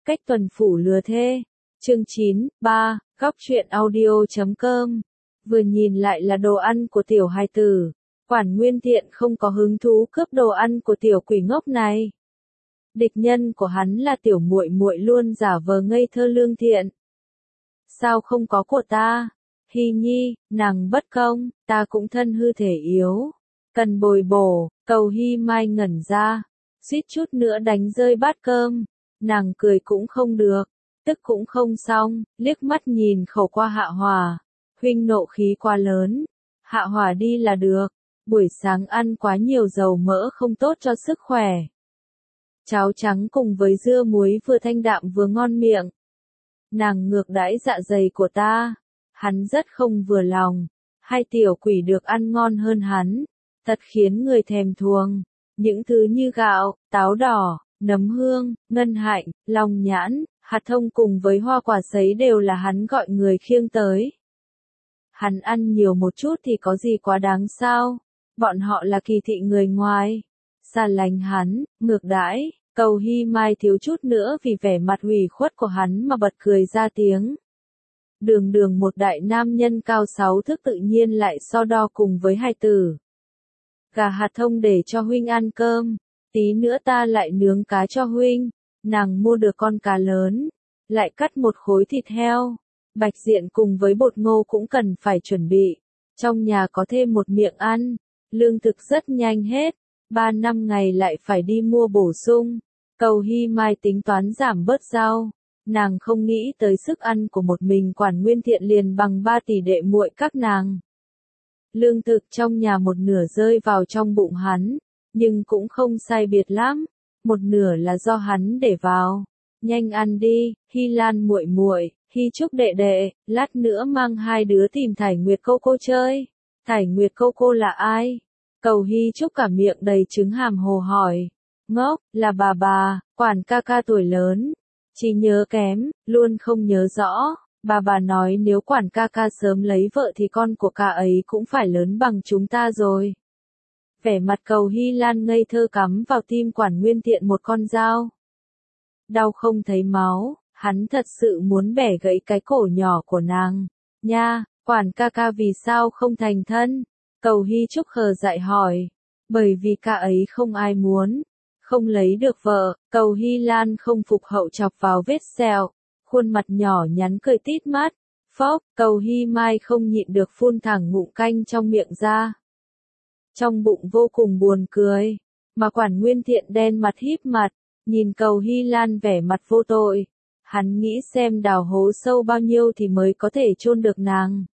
Cách tuần phủ lừa thê. Chương 9, 3, góc truyện audio.com. Vừa nhìn lại là đồ ăn của tiểu hài tử. Quản Nguyên Thiện không có hứng thú cướp đồ ăn của tiểu quỷ ngốc này. Địch nhân của hắn là tiểu muội muội luôn giả vờ ngây thơ lương thiện. Sao không có của ta? Hy nhi, nàng bất công, ta cũng thân hư thể yếu. Cần bồi bổ, Cầu Hy Mai ngẩn ra. Suýt chút nữa đánh rơi bát cơm. Nàng cười cũng không được, tức cũng không xong, liếc mắt nhìn khẩu qua Hạ Hòa. Huynh nộ khí quá lớn. Hạ Hòa đi là được. Buổi sáng ăn quá nhiều dầu mỡ không tốt cho sức khỏe. Cháo trắng cùng với dưa muối vừa thanh đạm vừa ngon miệng. Nàng ngược đãi dạ dày của ta. Hắn rất không vừa lòng. Hai tiểu quỷ được ăn ngon hơn hắn. Thật khiến người thèm thuồng. Những thứ như gạo, táo đỏ, nấm hương, ngân hạnh, long nhãn, hạt thông cùng với hoa quả sấy đều là hắn gọi người khiêng tới. Hắn ăn nhiều một chút thì có gì quá đáng sao? Bọn họ là kỳ thị người ngoài. Xa lánh hắn, ngược đãi. Cầu Hy Mai thiếu chút nữa vì vẻ mặt ủy khuất của hắn mà bật cười ra tiếng. Đường đường một đại nam nhân cao 6 thước tự nhiên lại so đo cùng với hai tử. Gà hạt thông để cho huynh ăn cơm, tí nữa ta lại nướng cá cho huynh. Nàng mua được con cá lớn, lại cắt một khối thịt heo. Bạch diện cùng với bột ngô cũng cần phải chuẩn bị. Trong nhà có thêm một miệng ăn, lương thực rất nhanh hết. 3-5 ngày lại phải đi mua bổ sung. Cầu Hy Mai tính toán giảm bớt rau. Nàng không nghĩ tới sức ăn của một mình Quản Nguyên Thiện liền bằng 3 tỷ đệ muội các nàng. Lương thực trong nhà một nửa rơi vào trong bụng hắn, nhưng cũng không sai biệt lắm. Một nửa là do hắn để vào. Nhanh ăn đi, Hy Lan muội muội, Hy Trúc đệ đệ, lát nữa mang hai đứa tìm Thải Nguyệt cô cô chơi. Thải Nguyệt cô cô là ai? Cầu Hy Trúc cả miệng đầy trứng hàm hồ hỏi. Ngốc, là bà, Quản ca ca tuổi lớn. Chỉ nhớ kém, luôn không nhớ rõ. Bà nói nếu Quản ca ca sớm lấy vợ thì con của ca ấy cũng phải lớn bằng chúng ta rồi. Vẻ mặt Cầu Hy Lan ngây thơ cắm vào tim Quản Nguyên Thiện một con dao. Đau không thấy máu, hắn thật sự muốn bẻ gãy cái cổ nhỏ của nàng. Nha, Quản ca ca vì sao không thành thân? Cầu Hy Trúc khờ dại hỏi. Bởi vì ca ấy không ai muốn. Không lấy được vợ, Cầu Hy Lan không phục hậu chọc vào vết sẹo. Khuôn mặt nhỏ nhắn cười tít mắt. Phốc, Cầu Hy Mai không nhịn được phun thẳng ngụm canh trong miệng ra. Trong bụng vô cùng buồn cười. Mà Quản Nguyên Thiện đen mặt híp mặt. Nhìn Cầu Hy Lan vẻ mặt vô tội. Hắn nghĩ xem đào hố sâu bao nhiêu thì mới có thể chôn được nàng.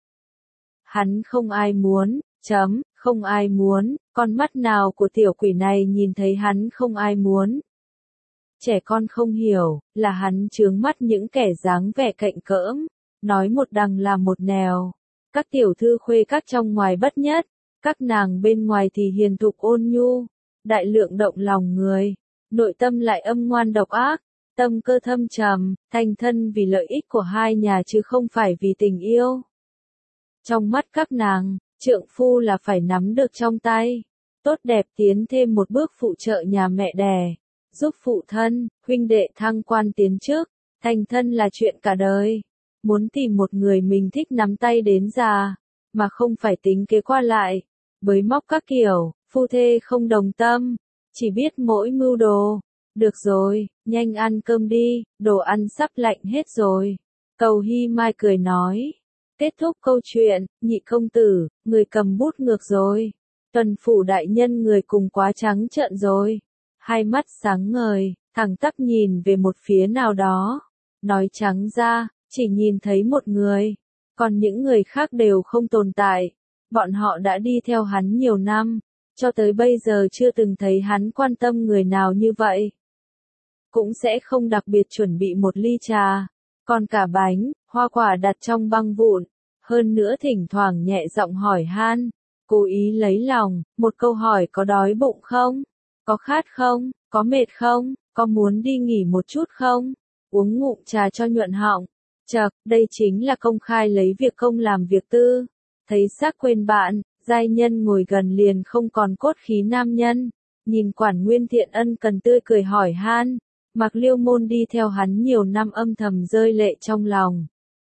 Hắn không ai muốn, không ai muốn, con mắt nào của tiểu quỷ này nhìn thấy hắn không ai muốn. Trẻ con không hiểu, là hắn chướng mắt những kẻ dáng vẻ cạnh cỡm, nói một đằng làm một nẻo. Các tiểu thư khuê các trong ngoài bất nhất, các nàng bên ngoài thì hiền thục ôn nhu, đại lượng động lòng người, nội tâm lại âm ngoan độc ác, tâm cơ thâm trầm, thành thân vì lợi ích của hai nhà chứ không phải vì tình yêu. Trong mắt các nàng, trượng phu là phải nắm được trong tay, tốt đẹp tiến thêm một bước phụ trợ nhà mẹ đẻ, giúp phụ thân, huynh đệ thăng quan tiến chức, thành thân là chuyện cả đời. Muốn tìm một người mình thích nắm tay đến già, mà không phải tính kế qua lại, bới móc các kiểu, phu thê không đồng tâm, chỉ biết mỗi mưu đồ. Được rồi, nhanh ăn cơm đi, đồ ăn sắp lạnh hết rồi. Cầu Hy Mai cười nói. Kết thúc câu chuyện, nhị công tử, người cầm bút ngược rồi. Tuần phủ đại nhân người cùng quá trắng trợn rồi. Hai mắt sáng ngời, thẳng tắp nhìn về một phía nào đó. Nói trắng ra, chỉ nhìn thấy một người. Còn những người khác đều không tồn tại. Bọn họ đã đi theo hắn nhiều năm. Cho tới bây giờ chưa từng thấy hắn quan tâm người nào như vậy. Cũng sẽ không đặc biệt chuẩn bị một ly trà. Còn cả bánh, hoa quả đặt trong băng vụn. Hơn nữa thỉnh thoảng nhẹ giọng hỏi han. Cố ý lấy lòng, một câu hỏi có đói bụng không? Có khát không? Có mệt không? Có muốn đi nghỉ một chút không? Uống ngụm trà cho nhuận họng. Chậc, đây chính là công khai lấy việc công làm việc tư. Thấy xác quên bạn, giai nhân ngồi gần liền không còn cốt khí nam nhân. Nhìn Quản Nguyên Thiện ân cần tươi cười hỏi han. Mạc Liêu Môn đi theo hắn nhiều năm âm thầm rơi lệ trong lòng.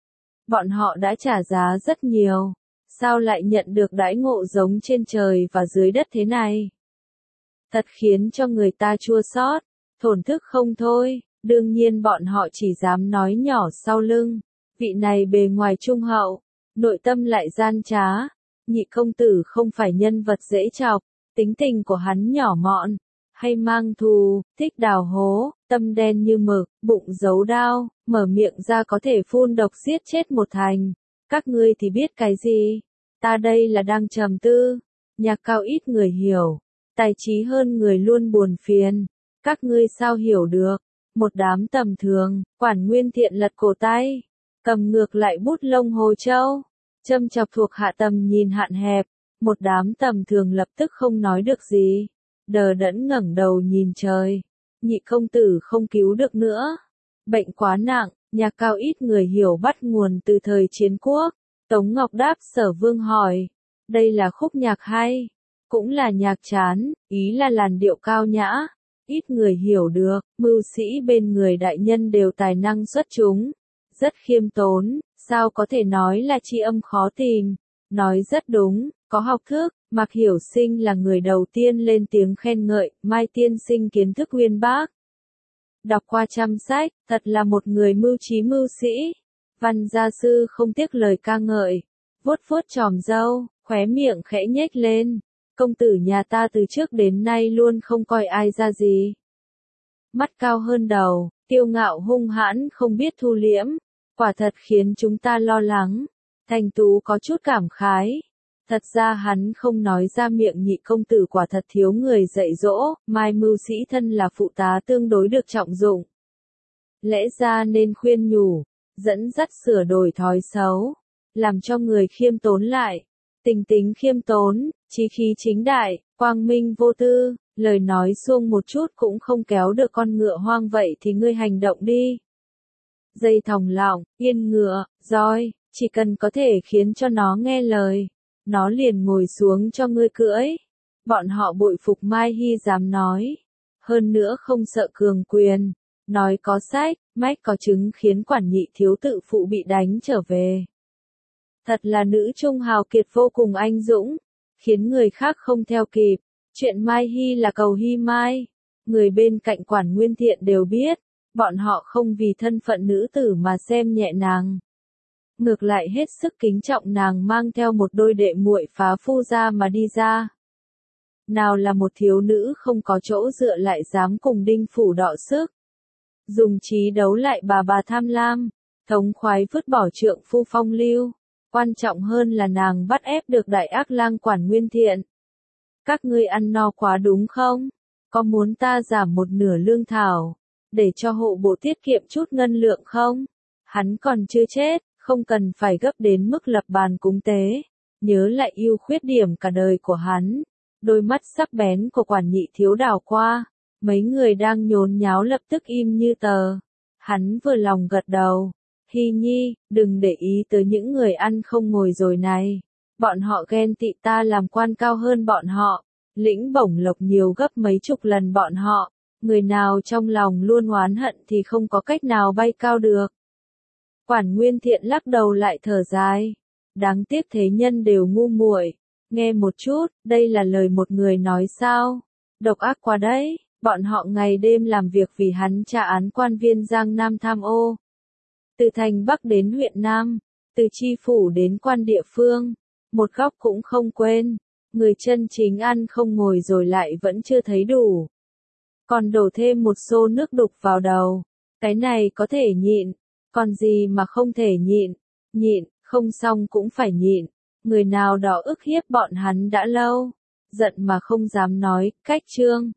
Bọn họ đã trả giá rất nhiều, sao lại nhận được đãi ngộ giống trên trời và dưới đất thế này? Thật khiến cho người ta chua xót, thổn thức không thôi. Đương nhiên bọn họ chỉ dám nói nhỏ sau lưng. Vị này bề ngoài trung hậu, nội tâm lại gian trá. Nhị công tử không phải nhân vật dễ chọc, tính tình của hắn nhỏ mọn, hay mang thù, thích đào hố, tâm đen như mực, bụng giấu đao, mở miệng ra có thể phun độc giết chết một thành. Các ngươi thì biết cái gì? Ta đây là đang trầm tư. Nhạc Cao ít người hiểu, tài trí hơn người luôn buồn phiền. Các ngươi sao hiểu được? Một đám tầm thường, Quản Nguyên Thiện lật cổ tay, cầm ngược lại bút lông Hồ Châu, châm chọc thuộc hạ tầm nhìn hạn hẹp. Một đám tầm thường lập tức không nói được gì, đờ đẫn ngẩng đầu nhìn trời. Nhị công tử không cứu được nữa, bệnh quá nặng. Nhạc Cao ít người hiểu bắt nguồn từ thời chiến quốc. Tống Ngọc đáp Sở Vương hỏi, đây là khúc nhạc hay, cũng là nhạc chán, ý là làn điệu cao nhã. Ít người hiểu được, mưu sĩ bên người đại nhân đều tài năng xuất chúng, rất khiêm tốn, sao có thể nói là tri âm khó tìm. Nói rất đúng, có học thức. Mạc Hiểu Sinh là người đầu tiên lên tiếng khen ngợi, Mai tiên sinh kiến thức uyên bác. Đọc qua trăm sách, thật là một người mưu trí mưu sĩ. Văn gia sư không tiếc lời ca ngợi, vuốt vuốt chòm râu, khóe miệng khẽ nhếch lên. Công tử nhà ta từ trước đến nay luôn không coi ai ra gì. Mắt cao hơn đầu, kiêu ngạo hung hãn không biết thu liễm, quả thật khiến chúng ta lo lắng. Thành Tú có chút cảm khái. Thật ra hắn không nói ra miệng nhị công tử quả thật thiếu người dạy dỗ, Mai mưu sĩ thân là phụ tá tương đối được trọng dụng. Lẽ ra nên khuyên nhủ, dẫn dắt sửa đổi thói xấu, làm cho người khiêm tốn lại. Tình tính khiêm tốn, chí khí chính đại, quang minh vô tư, lời nói suông một chút cũng không kéo được con ngựa hoang vậy thì ngươi hành động đi. Dây thòng lọng, yên ngựa, roi, chỉ cần có thể khiến cho nó nghe lời, nó liền ngồi xuống cho ngươi cưỡi. Bọn họ bội phục Mai Hy dám nói. Hơn nữa không sợ cường quyền, nói có sách, mách có chứng khiến quản nhị thiếu tự phụ bị đánh trở về. Thật là nữ trung hào kiệt vô cùng anh dũng, khiến người khác không theo kịp. Chuyện Mai Hy là cầu hy mai, người bên cạnh Quản Nguyên Thiện đều biết, bọn họ không vì thân phận nữ tử mà xem nhẹ nàng. Ngược lại hết sức kính trọng nàng mang theo một đôi đệ muội phá phu ra mà đi ra. Nào là một thiếu nữ không có chỗ dựa lại dám cùng Đinh Phủ đọ sức. Dùng trí đấu lại bà tham lam, thống khoái vứt bỏ trượng phu phong lưu. Quan trọng hơn là nàng bắt ép được đại ác lang Quản Nguyên Thiện. Các ngươi ăn no quá đúng không? Có muốn ta giảm một nửa lương thảo, để cho hộ bộ tiết kiệm chút ngân lượng không? Hắn còn chưa chết, không cần phải gấp đến mức lập bàn cúng tế. Nhớ lại ưu khuyết điểm cả đời của hắn. Đôi mắt sắc bén của Quản nhị thiếu đảo qua. Mấy người đang nhốn nháo lập tức im như tờ. Hắn vừa lòng gật đầu. Hy nhi, đừng để ý tới những người ăn không ngồi rồi này. Bọn họ ghen tị ta làm quan cao hơn bọn họ. Lĩnh bổng lộc nhiều gấp mấy chục lần bọn họ. Người nào trong lòng luôn oán hận thì không có cách nào bay cao được. Quản Nguyên Thiện lắc đầu lại thở dài. Đáng tiếc thế nhân đều ngu muội. Nghe một chút, đây là lời một người nói sao? Độc ác quá đấy, bọn họ ngày đêm làm việc vì hắn tra án quan viên Giang Nam tham ô. Từ thành Bắc đến huyện Nam, từ chi phủ đến quan địa phương, một góc cũng không quên. Người chân chính ăn không ngồi rồi lại vẫn chưa thấy đủ. Còn đổ thêm một xô nước đục vào đầu. Cái này có thể nhịn, còn gì mà không thể nhịn. Nhịn, không xong cũng phải nhịn. Người nào đó ức hiếp bọn hắn đã lâu. Giận mà không dám nói, cách trương.